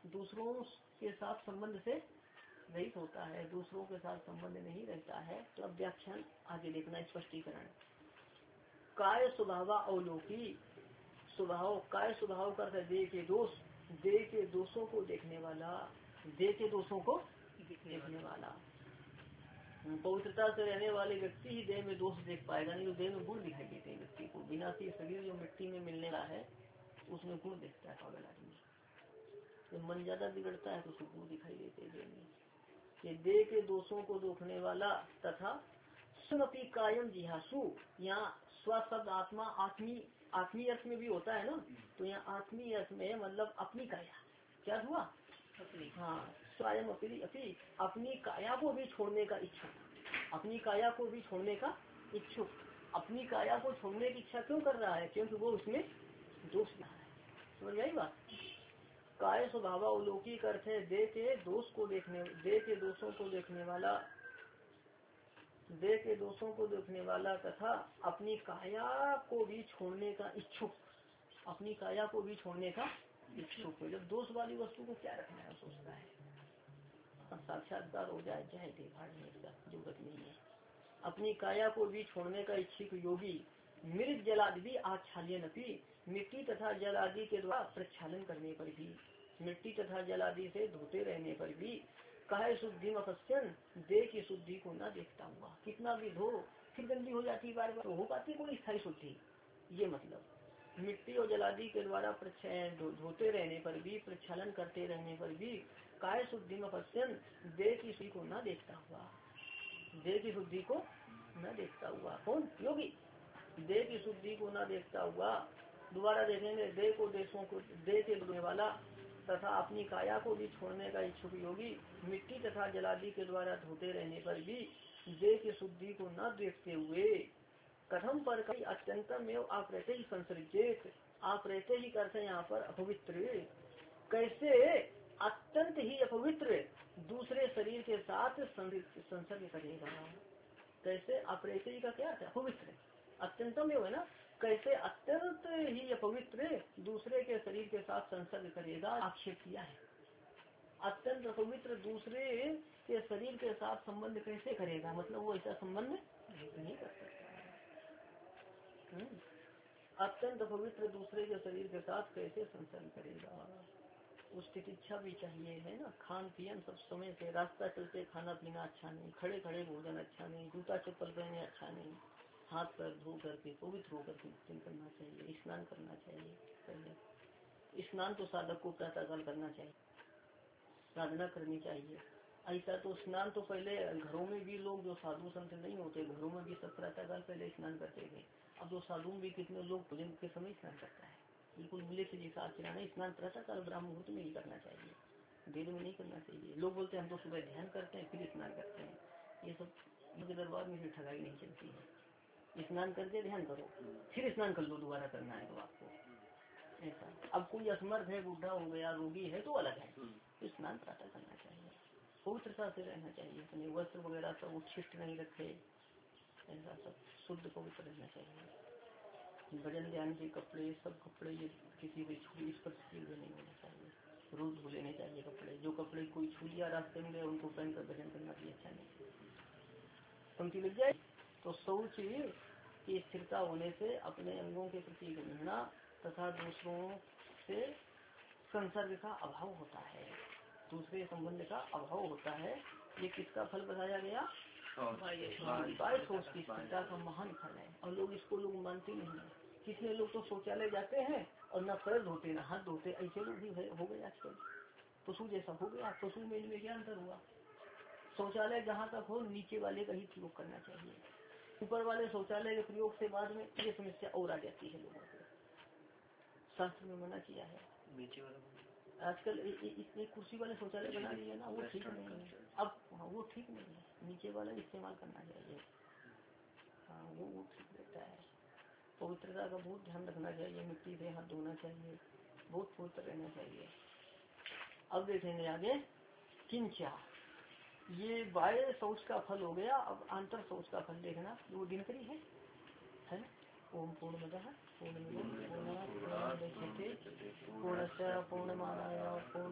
के साथ संबंध से रहित होता है, दूसरों के साथ संबंध नहीं रहता है। तो अब व्याख्यान आगे देखना, स्पष्टीकरण। काय स्वभाव अवलोकी, स्वभाव काय स्वभाव का देह के दोषों को देखने वाला, देह के दोषों को देखने वाला। पवित्रता से रहने वाले व्यक्ति ही देह में दोष देख पाएगा, नहीं तो देह में गुण दिखाई देते हैं व्यक्ति को। विनाशी शरीर जो मिट्टी में मिलने वाला है उसमें गुण दिखता है पागल आदमी। तो मन ज्यादा बिगड़ता है तो उसको गुण दिखाई देते हैं देह में। ये देह के दोषों को देखने वाला तथा सुनपी कायम जिहासु, यहाँ स्व शब्द आत्मा आत्मीय अर्थ में भी होता है ना, तो यहाँ आत्मीय अर्थ में मतलब अपनी काया, क्या हुआ अपनी, हाँ स्वयं अपनी काया को भी छोड़ने का इच्छुक, अपनी काया को भी छोड़ने का इच्छुक। अपनी काया को छोड़ने की इच्छा क्यों कर रहा है, क्योंकि वो उसमें दोष रहा है। समझ आई बात। काय स्वभाव अवलौकिक अर्थ है देह के दोषों को देखने वाला तथा अपनी काया को भी छोड़ने का इच्छुक, अपनी काया को भी छोड़ने का इच्छुक। जब दोष वाली वस्तु को क्या रखना है सोचता है, साक्षात्कार हो जाए चाहे देखभाल में, इसका जरूरत नहीं है। अपनी काया को भी छोड़ने का इच्छुक योगी मृत जलादि भी आच्छालन अपनी, मिट्टी तथा जल आदि के द्वारा प्रक्षालन करने पर भी, मिट्टी तथा जल आदि से धोते रहने पर भी काहे शुद्धि मपस्यन, देह की शुद्धि को न देखता हुआ। कितना भी धो फिर गंदी हो जाती है, बार बार हो पाती कोई स्थायी शुद्धि। ये मतलब मिट्टी और जलादि के द्वारा धोते रहने पर भी, प्रक्षालन करते रहने पर भी, काय शुद्धि में पश्चन, देह की शुद्धि को न देखता हुआ, देह की शुद्धि को न देखता हुआ। कौन? योगी। देह की शुद्धि को न देखता हुआ। दोबारा देखेंगे, देह को देशों को देह के धोने वाला तथा अपनी काया को भी छोड़ने का इच्छुक योगी मिट्टी तथा जलादि के द्वारा धोते रहने पर भी देह की शुद्धि को न देखते हुए कथम पर कई अत्यंतम एवं आप्रते ही संसर्जित, आप्रते ही करते हैं यहाँ पर अपवित्र, कैसे अत्यंत ही अपवित्र दूसरे शरीर के साथ संसर्ग करेगा। कैसे अप्रेत का क्या है? अपवित्र। अत्यंतम एवं है ना, कैसे अत्यंत ही अपवित्र दूसरे के शरीर के साथ संसर्ग करेगा, आक्षेप किया है। अत्यंत अपवित्र दूसरे के शरीर के साथ संबंध कैसे करेगा, मतलब वो ऐसा संबंध नहीं कर सकता। अत्यंत पवित्र दूसरे के शरीर के साथ कैसे संसर्ग करेगा, उसकी इच्छा भी चाहिए, है ना। खान पियन सब समय से, रास्ता चलते खाना पीना अच्छा नहीं, खड़े खड़े भोजन अच्छा नहीं, जूता चप्पल पहने अच्छा नहीं, हाथ पैर धो करके पवित्र होकर के करना चाहिए, स्नान करना चाहिए। पहले स्नान तो साधक को प्रातःकाल करना चाहिए, साधना करनी चाहिए। ऐसा तो स्नान तो पहले घरों में भी लोग जो साधु संत नहीं होते, घरों में भी सब प्रातःकाल पहले स्नान करते थे। अब तो साधु भी कितने लोग भोजन के समय स्नान करता है, बिल्कुल मिले से जैसा आचरण है। स्नान प्रातःकाल ब्राह्म मुहूर्त में ही करना चाहिए, देर में नहीं करना चाहिए। लोग बोलते हैं हम तो सुबह ध्यान करते हैं फिर स्नान करते हैं, ये सब इनके दरबार में फिर ठगाई नहीं चलती है। स्नान करके ध्यान करो फिर स्नान कर लो, दोबारा करना है तो आपको ऐसा। अब कोई असमर्थ है, बूढ़ा हो गया, रोगी है तो अलग है, तो स्नान प्रातः करना चाहिए, पवित्रता से रहना चाहिए, अपने वस्त्र वगैरह सब उच्छिष्ट नहीं रखे, ऐसा सब शुद्ध पवित्र रहना चाहिए। भजन ध्यान के कपड़े सब कपड़े ये किसी भी छुरी स्पर्श किए हुए नहीं होना चाहिए, रोज धो लेने चाहिए कपड़े। जो कपड़े कोई छू लिया रास्ते में गए उनको पहनकर भजन करना भी अच्छा नहीं। पंक्ति लग जाए तो शौच की स्थिरता होने से अपने अंगों के प्रति घृणा तथा दूसरों से संसर्ग का अभाव होता है, दूसरे संबंध का अभाव होता है। ये किसका फल बताया गया? बाह्य शौच की स्थिरता का महान फल है, और लोग इसको लोग मानते नहीं है। कितने लोग तो शौचालय जाते हैं और न पैर धोते न हाथ धोते, ऐसे लोग भी हो गए आजकल। पशु जैसा हो गया। पशु में इनमें क्या अंतर हुआ? शौचालय जहाँ तक हो नीचे वाले का ही प्रयोग करना चाहिए, ऊपर वाले शौचालय के प्रयोग से बाद में ये समस्या और आ जाती है लोगों को। शास्त्र में मना किया है। नीचे वाला आजकल इतने कुर्सी वाले शौचालय बना दिए ना, वो ठीक नहीं है। अब वो ठीक नहीं है, नीचे वाला इस्तेमाल करना चाहिए। हाँ वो ठीक रहता है। पवित्रता का बहुत ध्यान रखना चाहिए, मिट्टी से हाथ धोना चाहिए, बहुत पवित्र रहना चाहिए। अब देखेंगे आगे, किंचा ये बाह्य शौच का फल हो गया। अब आंतर शौच का फल देखना, वो दिनकरी है ना। ओम पूर्णमदः पूर्णमिदं पूर्णात् पूर्णमुदच्यते पूर्णस्य पूर्णमादाय